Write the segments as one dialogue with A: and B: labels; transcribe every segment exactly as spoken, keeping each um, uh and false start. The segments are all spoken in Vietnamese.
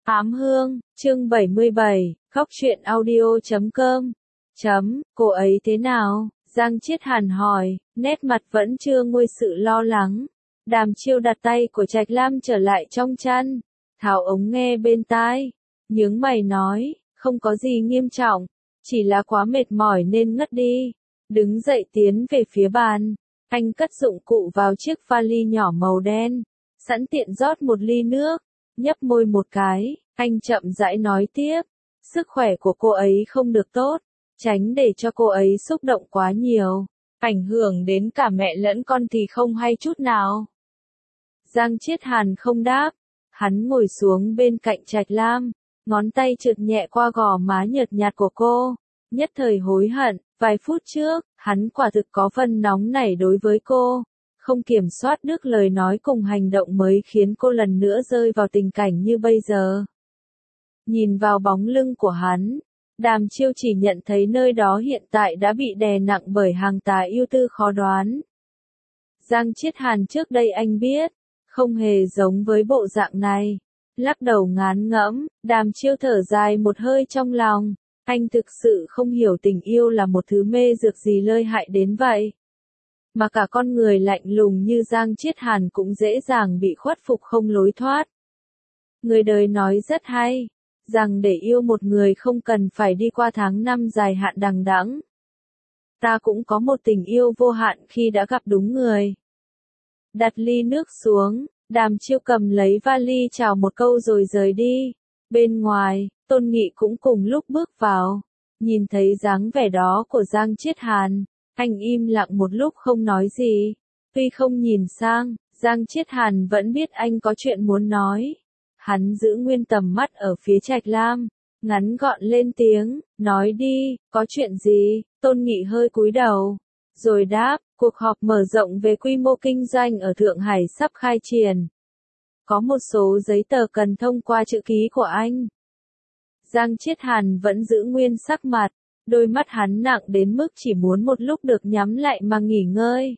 A: Ám Hương, chương bảy mươi bảy, khóc chuyện audio chấm com. Chấm, cô ấy thế nào? Giang Chiết Hàn hỏi, nét mặt vẫn chưa nguôi sự lo lắng. Đàm Chiêu đặt tay của Trạch Lam trở lại trong chăn, tháo ống nghe bên tai, nhướng mày nói, không có gì nghiêm trọng, chỉ là quá mệt mỏi nên ngất đi. Đứng dậy tiến về phía bàn, anh cất dụng cụ vào chiếc vali nhỏ màu đen, sẵn tiện rót một ly nước, nhấp môi một cái, anh chậm rãi nói tiếp, sức khỏe của cô ấy không được tốt, tránh để cho cô ấy xúc động quá nhiều, ảnh hưởng đến cả mẹ lẫn con thì không hay chút nào. Giang Chiết Hàn không đáp, hắn ngồi xuống bên cạnh Trạch Lam, ngón tay trượt nhẹ qua gò má nhợt nhạt của cô, nhất thời hối hận, vài phút trước, hắn quả thực có phần nóng nảy đối với cô, không kiểm soát được lời nói cùng hành động mới khiến cô lần nữa rơi vào tình cảnh như bây giờ. Nhìn vào bóng lưng của hắn, Đàm Chiêu chỉ nhận thấy nơi đó hiện tại đã bị đè nặng bởi hàng tà yêu tư khó đoán. Giang Chiết Hàn trước đây anh biết, không hề giống với bộ dạng này. Lắc đầu ngán ngẫm, Đàm Chiêu thở dài một hơi trong lòng, anh thực sự không hiểu tình yêu là một thứ mê dược gì lợi hại đến vậy. Mà cả con người lạnh lùng như Giang Chiết Hàn cũng dễ dàng bị khuất phục không lối thoát. Người đời nói rất hay, rằng để yêu một người không cần phải đi qua tháng năm dài hạn đằng đẵng. Ta cũng có một tình yêu vô hạn khi đã gặp đúng người. Đặt ly nước xuống, Đàm Chiêu cầm lấy vali chào một câu rồi rời đi. Bên ngoài, Tôn Nghị cũng cùng lúc bước vào. Nhìn thấy dáng vẻ đó của Giang Chiết Hàn, anh im lặng một lúc không nói gì. Tuy không nhìn sang, Giang Chiết Hàn vẫn biết anh có chuyện muốn nói. Hắn giữ nguyên tầm mắt ở phía Trạch Lam, ngắn gọn lên tiếng, nói đi, có chuyện gì? Tôn Nghị hơi cúi đầu, rồi đáp, cuộc họp mở rộng về quy mô kinh doanh ở Thượng Hải sắp khai triển. Có một số giấy tờ cần thông qua chữ ký của anh. Giang Chiết Hàn vẫn giữ nguyên sắc mặt, đôi mắt hắn nặng đến mức chỉ muốn một lúc được nhắm lại mà nghỉ ngơi.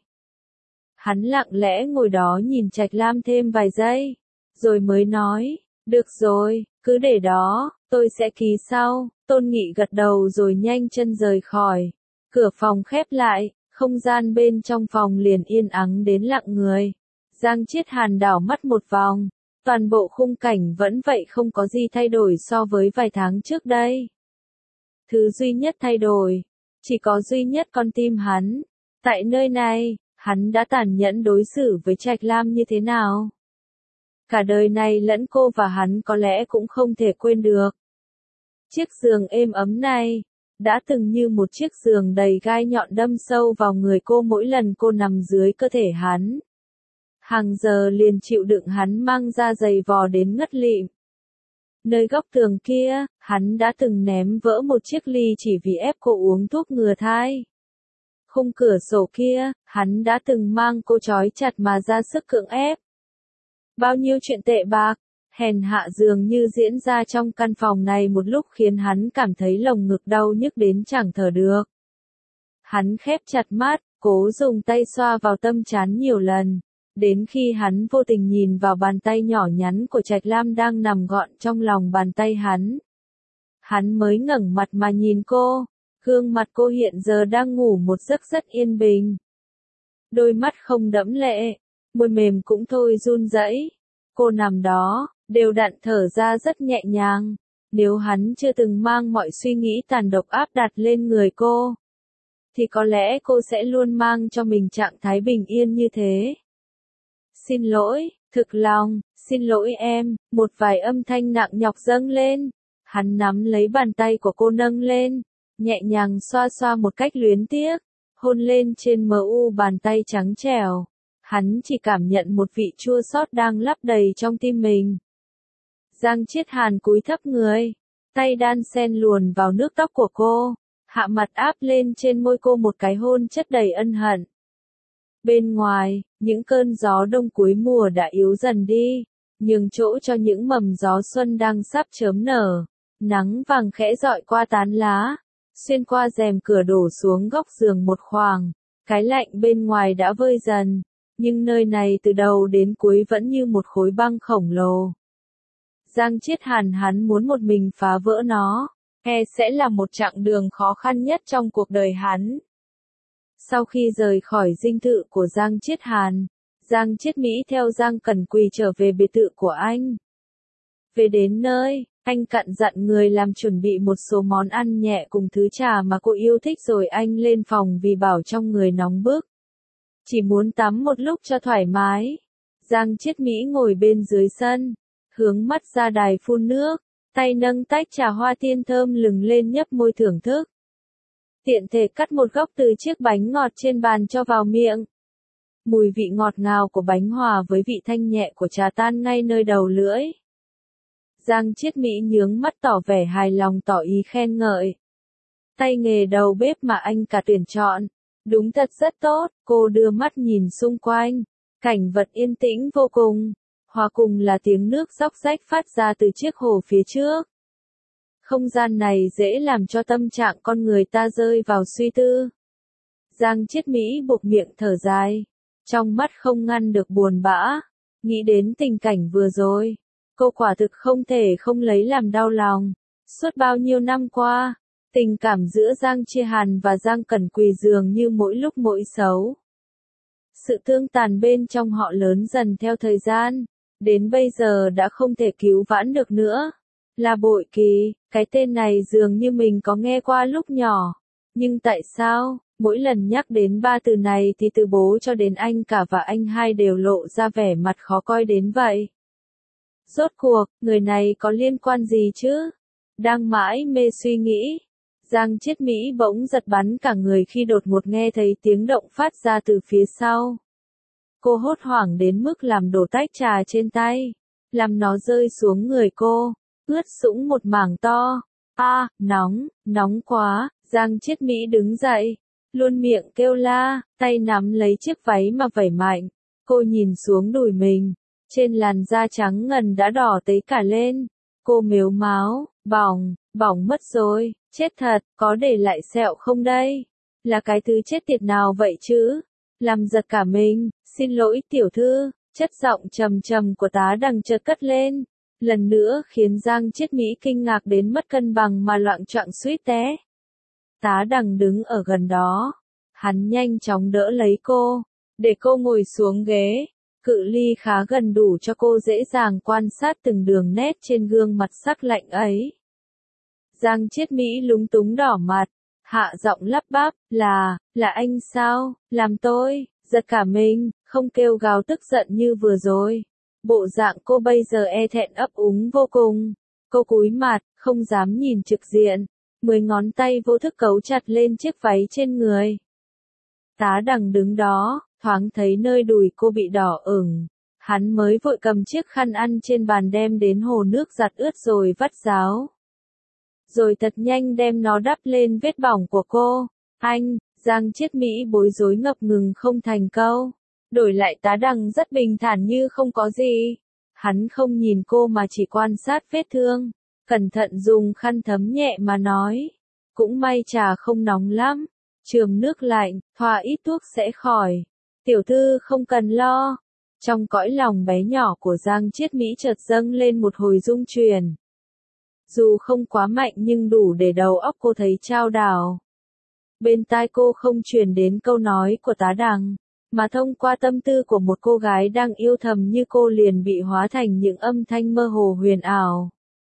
A: Hắn lặng lẽ ngồi đó nhìn Trạch Lam thêm vài giây, rồi mới nói, được rồi, cứ để đó, tôi sẽ ký sau. Tôn Nghị gật đầu rồi nhanh chân rời khỏi. Cửa phòng khép lại, không gian bên trong phòng liền yên ắng đến lặng người. Giang Chiết Hàn đảo mắt một vòng, toàn bộ khung cảnh vẫn vậy không có gì thay đổi so với vài tháng trước đây. Thứ duy nhất thay đổi, chỉ có duy nhất con tim hắn. Tại nơi này, hắn đã tàn nhẫn đối xử với Trạch Lam như thế nào? Cả đời này lẫn cô và hắn có lẽ cũng không thể quên được. Chiếc giường êm ấm này, đã từng như một chiếc giường đầy gai nhọn đâm sâu vào người cô mỗi lần cô nằm dưới cơ thể hắn. Hàng giờ liền chịu đựng hắn mang ra giày vò đến ngất lịm. Nơi góc tường kia, hắn đã từng ném vỡ một chiếc ly chỉ vì ép cô uống thuốc ngừa thai. Khung cửa sổ kia, hắn đã từng mang cô trói chặt mà ra sức cưỡng ép. Bao nhiêu chuyện tệ bạc, hèn hạ dường như diễn ra trong căn phòng này một lúc khiến hắn cảm thấy lồng ngực đau nhức đến chẳng thở được. Hắn khép chặt mắt, cố dùng tay xoa vào tâm trán nhiều lần, đến khi hắn vô tình nhìn vào bàn tay nhỏ nhắn của Trạch Lam đang nằm gọn trong lòng bàn tay hắn. Hắn mới ngẩng mặt mà nhìn cô, gương mặt cô hiện giờ đang ngủ một giấc rất yên bình. Đôi mắt không đẫm lệ, môi mềm cũng thôi run rẩy. Cô nằm đó, đều đặn thở ra rất nhẹ nhàng. Nếu hắn chưa từng mang mọi suy nghĩ tàn độc áp đặt lên người cô, thì có lẽ cô sẽ luôn mang cho mình trạng thái bình yên như thế. Xin lỗi, thực lòng, xin lỗi em, một vài âm thanh nặng nhọc dâng lên. Hắn nắm lấy bàn tay của cô nâng lên, nhẹ nhàng xoa xoa một cách luyến tiếc, hôn lên trên mờ u bàn tay trắng trẻo. Hắn chỉ cảm nhận một vị chua xót đang lấp đầy trong tim mình. Giang Chiết Hàn cúi thấp người, tay đan sen luồn vào nước tóc của cô, hạ mặt áp lên trên môi cô một cái hôn chất đầy ân hận. Bên ngoài, những cơn gió đông cuối mùa đã yếu dần đi, nhường chỗ cho những mầm gió xuân đang sắp chớm nở. Nắng vàng khẽ dọi qua tán lá, xuyên qua rèm cửa đổ xuống góc giường một khoảng. Cái lạnh bên ngoài đã vơi dần, nhưng nơi này từ đầu đến cuối vẫn như một khối băng khổng lồ. Giang Chiết Hàn hắn muốn một mình phá vỡ nó, e sẽ là một chặng đường khó khăn nhất trong cuộc đời hắn. Sau khi rời khỏi dinh thự của Giang Chiết Hàn, Giang Chiết Mỹ theo Giang Cẩn Quỳ trở về biệt thự của anh. Về đến nơi, anh căn dặn người làm chuẩn bị một số món ăn nhẹ cùng thứ trà mà cô yêu thích rồi anh lên phòng vì bảo trong người nóng bức. Chỉ muốn tắm một lúc cho thoải mái. Giang Chiết Mỹ ngồi bên dưới sân, hướng mắt ra đài phun nước, tay nâng tách trà hoa tiên thơm lừng lên nhấp môi thưởng thức. Tiện thể cắt một góc từ chiếc bánh ngọt trên bàn cho vào miệng. Mùi vị ngọt ngào của bánh hòa với vị thanh nhẹ của trà tan ngay nơi đầu lưỡi. Giang Chiết Mỹ nhướng mắt tỏ vẻ hài lòng tỏ ý khen ngợi. Tay nghề đầu bếp mà anh cả tuyển chọn, đúng thật rất tốt. Cô đưa mắt nhìn xung quanh, cảnh vật yên tĩnh vô cùng, hòa cùng là tiếng nước róc rách phát ra từ chiếc hồ phía trước. Không gian này dễ làm cho tâm trạng con người ta rơi vào suy tư. Giang Chiết Mỹ buộc miệng thở dài, trong mắt không ngăn được buồn bã, nghĩ đến tình cảnh vừa rồi. Cô quả thực không thể không lấy làm đau lòng. Suốt bao nhiêu năm qua, tình cảm giữa Giang Chiết Hàn và Giang Cẩn Quỳ dường như mỗi lúc mỗi xấu. Sự tương tàn bên trong họ lớn dần theo thời gian, đến bây giờ đã không thể cứu vãn được nữa. Là Bội Kỳ, cái tên này dường như mình có nghe qua lúc nhỏ. Nhưng tại sao, mỗi lần nhắc đến ba từ này thì từ bố cho đến anh cả và anh hai đều lộ ra vẻ mặt khó coi đến vậy? Rốt cuộc, người này có liên quan gì chứ? Đang mãi mê suy nghĩ, Giang Chiết Mỹ bỗng giật bắn cả người khi đột ngột nghe thấy tiếng động phát ra từ phía sau. Cô hốt hoảng đến mức làm đổ tách trà trên tay, làm nó rơi xuống người cô, ướt sũng một mảng to. A, à, nóng, nóng quá. Giang Chiết Mỹ đứng dậy, luôn miệng kêu la, tay nắm lấy chiếc váy mà vẩy mạnh. Cô nhìn xuống đùi mình, trên làn da trắng ngần đã đỏ tấy cả lên. Cô mếu máo, bỏng, bỏng mất rồi, chết thật, có để lại sẹo không đây? Là cái thứ chết tiệt nào vậy chứ? Làm giật cả mình. Xin lỗi tiểu thư. Chất giọng trầm trầm của tá đằng chợt cất lên, lần nữa khiến Giang Chiết Mỹ kinh ngạc đến mất cân bằng mà loạng choạng suýt té. Tá đằng đứng ở gần đó, hắn nhanh chóng đỡ lấy cô, để cô ngồi xuống ghế, cự ly khá gần đủ cho cô dễ dàng quan sát từng đường nét trên gương mặt sắc lạnh ấy. Giang Chiết Mỹ lúng túng đỏ mặt, hạ giọng lắp bắp, là, là anh sao, làm tôi, giật cả mình, không kêu gào tức giận như vừa rồi. Bộ dạng cô bây giờ e thẹn ấp úng vô cùng. Cô cúi mặt, không dám nhìn trực diện, mười ngón tay vô thức cấu chặt lên chiếc váy trên người. Tá đằng đứng đó, thoáng thấy nơi đùi cô bị đỏ ửng. Hắn mới vội cầm chiếc khăn ăn trên bàn đem đến hồ nước giặt ướt rồi vắt ráo. Rồi thật nhanh đem nó đắp lên vết bỏng của cô. Anh, Giang Chiết Mỹ bối rối ngập ngừng không thành câu. Đổi lại tá đằng rất bình thản như không có gì. Hắn không nhìn cô mà chỉ quan sát vết thương, cẩn thận dùng khăn thấm nhẹ mà nói. Cũng may trà không nóng lắm, chườm nước lạnh, thoa ít thuốc sẽ khỏi. Tiểu thư không cần lo. Trong cõi lòng bé nhỏ của Giang Chiết Mỹ chợt dâng lên một hồi rung chuyển. Dù không quá mạnh nhưng đủ để đầu óc cô thấy chao đảo. Bên tai cô không truyền đến câu nói của tá đằng, mà thông qua tâm tư của một cô gái đang yêu thầm như cô liền bị hóa thành những âm thanh mơ hồ huyền ảo.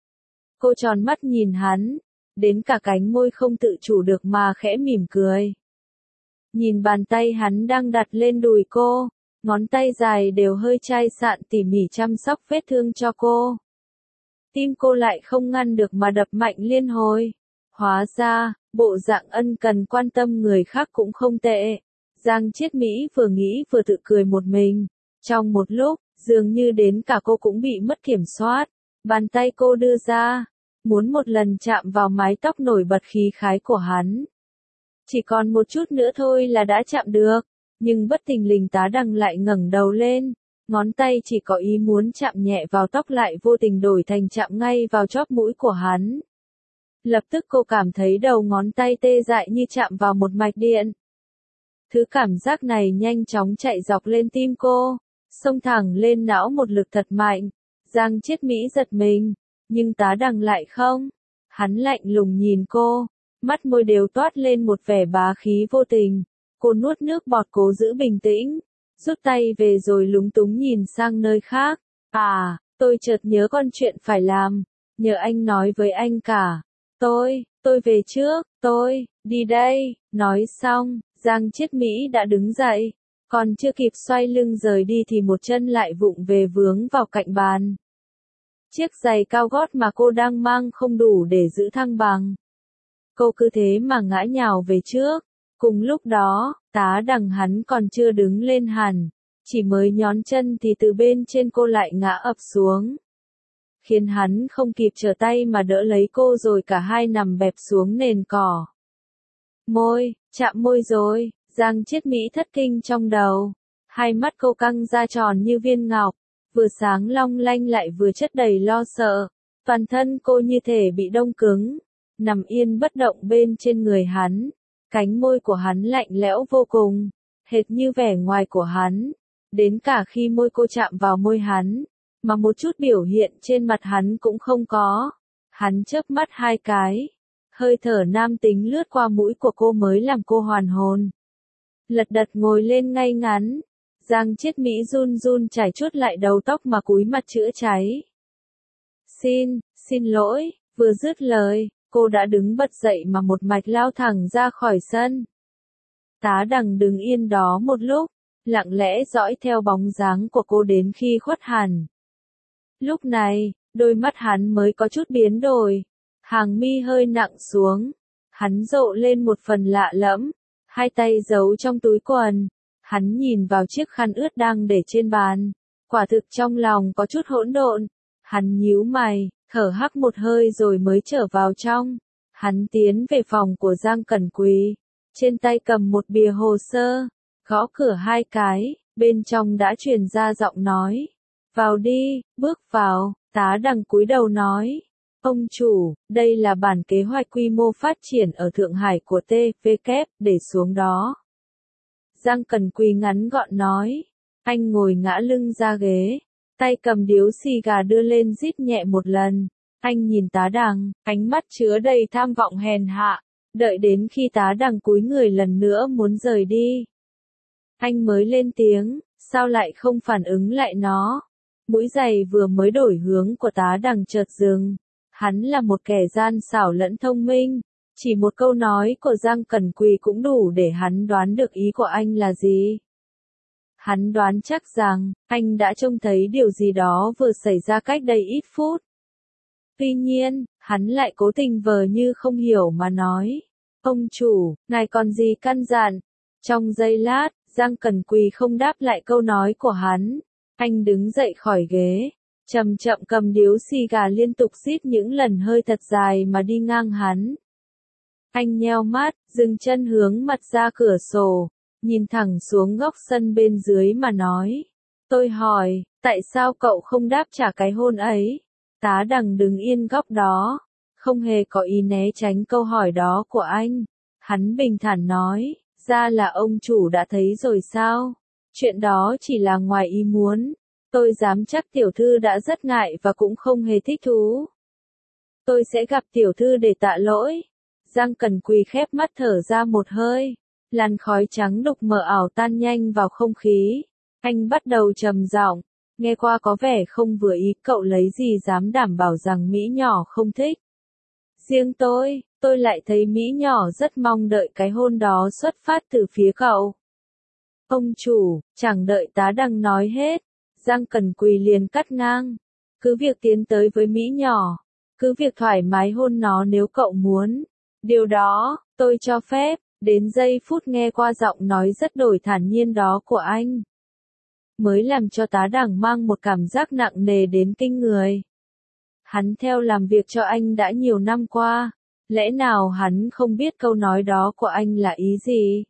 A: Cô tròn mắt nhìn hắn, đến cả cánh môi không tự chủ được mà khẽ mỉm cười. Nhìn bàn tay hắn đang đặt lên đùi cô, ngón tay dài đều hơi chai sạn tỉ mỉ chăm sóc vết thương cho cô. Tim cô lại không ngăn được mà đập mạnh liên hồi. Hóa ra, bộ dạng ân cần quan tâm người khác cũng không tệ. Giang Chiết Mỹ vừa nghĩ vừa tự cười một mình. Trong một lúc, dường như đến cả cô cũng bị mất kiểm soát. Bàn tay cô đưa ra, muốn một lần chạm vào mái tóc nổi bật khí khái của hắn. Chỉ còn một chút nữa thôi là đã chạm được, nhưng bất thình lình tá đằng lại ngẩng đầu lên. Ngón tay chỉ có ý muốn chạm nhẹ vào tóc lại vô tình đổi thành chạm ngay vào chóp mũi của hắn. Lập tức cô cảm thấy đầu ngón tay tê dại như chạm vào một mạch điện. Thứ cảm giác này nhanh chóng chạy dọc lên tim cô, xông thẳng lên não một lực thật mạnh. Giang Chiết Mỹ giật mình, nhưng Tá Đằng lại không. Hắn lạnh lùng nhìn cô, mắt môi đều toát lên một vẻ bá khí vô tình. Cô nuốt nước bọt cố giữ bình tĩnh, rút tay về rồi lúng túng nhìn sang nơi khác. À, tôi chợt nhớ con chuyện phải làm, nhờ anh nói với anh cả. Tôi, tôi về trước, tôi, đi đây. Nói xong, Giang Chiết Mỹ đã đứng dậy, còn chưa kịp xoay lưng rời đi thì một chân lại vụng về vướng vào cạnh bàn. Chiếc giày cao gót mà cô đang mang không đủ để giữ thăng bằng. Cô cứ thế mà ngã nhào về trước. Cùng lúc đó, Tá Đằng hắn còn chưa đứng lên hẳn, chỉ mới nhón chân thì từ bên trên cô lại ngã ập xuống. Khiến hắn không kịp trở tay mà đỡ lấy cô rồi cả hai nằm bẹp xuống nền cỏ. Môi, chạm môi rồi, Giang Chiết Mỹ thất kinh trong đầu. Hai mắt cô căng ra tròn như viên ngọc, vừa sáng long lanh lại vừa chất đầy lo sợ. Toàn thân cô như thể bị đông cứng, nằm yên bất động bên trên người hắn. Cánh môi của hắn lạnh lẽo vô cùng, hệt như vẻ ngoài của hắn. Đến cả khi môi cô chạm vào môi hắn, mà một chút biểu hiện trên mặt hắn cũng không có. Hắn chớp mắt hai cái, hơi thở nam tính lướt qua mũi của cô mới làm cô hoàn hồn. Lật đật ngồi lên ngay ngắn, Giang Chiết Mỹ run run chải chuốt lại đầu tóc mà cúi mặt chữa cháy. Xin, xin lỗi, vừa dứt lời, cô đã đứng bật dậy mà một mạch lao thẳng ra khỏi sân. Tá Đằng đứng yên đó một lúc, lặng lẽ dõi theo bóng dáng của cô đến khi khuất hẳn. Lúc này, đôi mắt hắn mới có chút biến đổi, hàng mi hơi nặng xuống, hắn rộ lên một phần lạ lẫm, hai tay giấu trong túi quần, hắn nhìn vào chiếc khăn ướt đang để trên bàn, quả thực trong lòng có chút hỗn độn, hắn nhíu mày, thở hắt một hơi rồi mới trở vào trong. Hắn tiến về phòng của Giang Cẩn Quỳ, trên tay cầm một bìa hồ sơ, gõ cửa hai cái, bên trong đã truyền ra giọng nói. Vào đi, bước vào. Tá Đằng cúi đầu nói. Ông chủ, đây là bản kế hoạch quy mô phát triển ở Thượng Hải của tê vê kép, để xuống đó. Giang Cẩn Quỳ ngắn gọn nói. Anh ngồi ngã lưng ra ghế, tay cầm điếu xì gà đưa lên rít nhẹ một lần. Anh nhìn Tá Đằng, ánh mắt chứa đầy tham vọng hèn hạ, đợi đến khi Tá Đằng cúi người lần nữa muốn rời đi. Anh mới lên tiếng, sao lại không phản ứng lại nó? Mũi giày vừa mới đổi hướng của Tá Đằng chợt dừng. Hắn là một kẻ gian xảo lẫn thông minh, chỉ một câu nói của Giang Cẩn Quỳ cũng đủ để hắn đoán được ý của anh là gì. Hắn đoán chắc rằng, anh đã trông thấy điều gì đó vừa xảy ra cách đây ít phút. Tuy nhiên, hắn lại cố tình vờ như không hiểu mà nói. Ông chủ, ngài còn gì căn dặn? Trong giây lát, Giang Cẩn Quỳ không đáp lại câu nói của hắn. Anh đứng dậy khỏi ghế, chậm chậm cầm điếu xì gà liên tục rít những lần hơi thật dài mà đi ngang hắn. Anh nheo mắt, dừng chân hướng mặt ra cửa sổ, nhìn thẳng xuống góc sân bên dưới mà nói. Tôi hỏi, tại sao cậu không đáp trả cái hôn ấy? Tá Đằng đứng yên góc đó, không hề có ý né tránh câu hỏi đó của anh. Hắn bình thản nói, ra là ông chủ đã thấy rồi sao? Chuyện đó chỉ là ngoài ý muốn. Tôi dám chắc tiểu thư đã rất ngại và cũng không hề thích thú. Tôi sẽ gặp tiểu thư để tạ lỗi. Giang Cẩn Quỳ khép mắt thở ra một hơi. Làn khói trắng đục mờ ảo tan nhanh vào không khí. Anh bắt đầu trầm giọng. Nghe qua có vẻ không vừa ý, cậu lấy gì dám đảm bảo rằng Mỹ nhỏ không thích. Riêng tôi, tôi lại thấy Mỹ nhỏ rất mong đợi cái hôn đó xuất phát từ phía cậu. Ông chủ, chẳng đợi Tá Đằng nói hết, Giang Cẩn Quỳ liền cắt ngang. Cứ việc tiến tới với Mỹ nhỏ, cứ việc thoải mái hôn nó nếu cậu muốn. Điều đó, tôi cho phép. Đến giây phút nghe qua giọng nói rất đổi thản nhiên đó của anh, mới làm cho Tá Đằng mang một cảm giác nặng nề đến kinh người. Hắn theo làm việc cho anh đã nhiều năm qua, lẽ nào hắn không biết câu nói đó của anh là ý gì?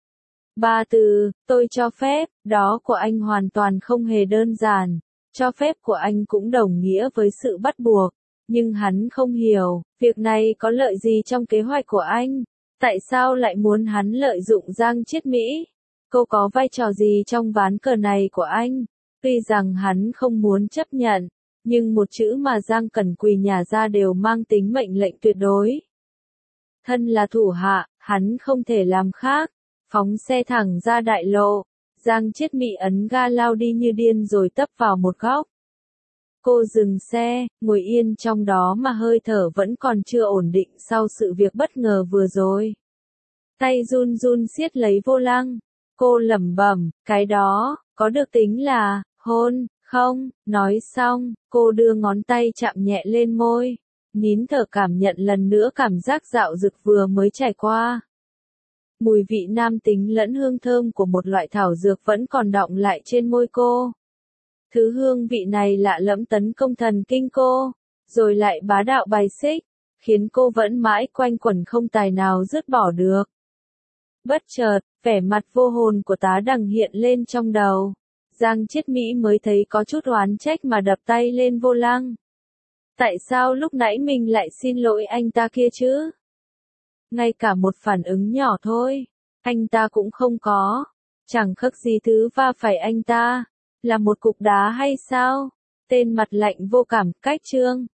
A: Ba từ, tôi cho phép, đó của anh hoàn toàn không hề đơn giản. Cho phép của anh cũng đồng nghĩa với sự bắt buộc. Nhưng hắn không hiểu, việc này có lợi gì trong kế hoạch của anh? Tại sao lại muốn hắn lợi dụng Giang Chiết Mỹ? Cô có vai trò gì trong ván cờ này của anh? Tuy rằng hắn không muốn chấp nhận, Nhưng một chữ mà Giang Cẩn Quỳ nhả ra đều mang tính mệnh lệnh tuyệt đối. Thân là thủ hạ, hắn không thể làm khác. Phóng xe thẳng ra đại lộ. Giang Chiết Mị ấn ga lao đi như điên rồi tấp vào một góc. Cô dừng xe, ngồi yên trong đó mà hơi thở vẫn còn chưa ổn định sau sự việc bất ngờ vừa rồi. Tay run run siết lấy vô lăng. Cô lẩm bẩm, cái đó, có được tính là, hôn, không? Nói xong, cô đưa ngón tay chạm nhẹ lên môi. Nín thở cảm nhận lần nữa cảm giác dạo dực vừa mới trải qua. Mùi vị nam tính lẫn hương thơm của một loại thảo dược vẫn còn đọng lại trên môi cô. Thứ hương vị này lạ lẫm tấn công thần kinh cô, rồi lại bá đạo bài xích, khiến cô vẫn mãi quanh quẩn không tài nào dứt bỏ được. Bất chợt, vẻ mặt vô hồn của tá đằng hiện lên trong đầu. Giang Chiết Mỹ mới thấy có chút oán trách mà đập tay lên vô lăng. Tại sao lúc nãy mình lại xin lỗi anh ta kia chứ? Ngay cả một phản ứng nhỏ thôi, anh ta cũng không có. Chẳng khác gì thứ va phải anh ta. Là một cục đá hay sao? Tên mặt lạnh vô cảm, cách trương.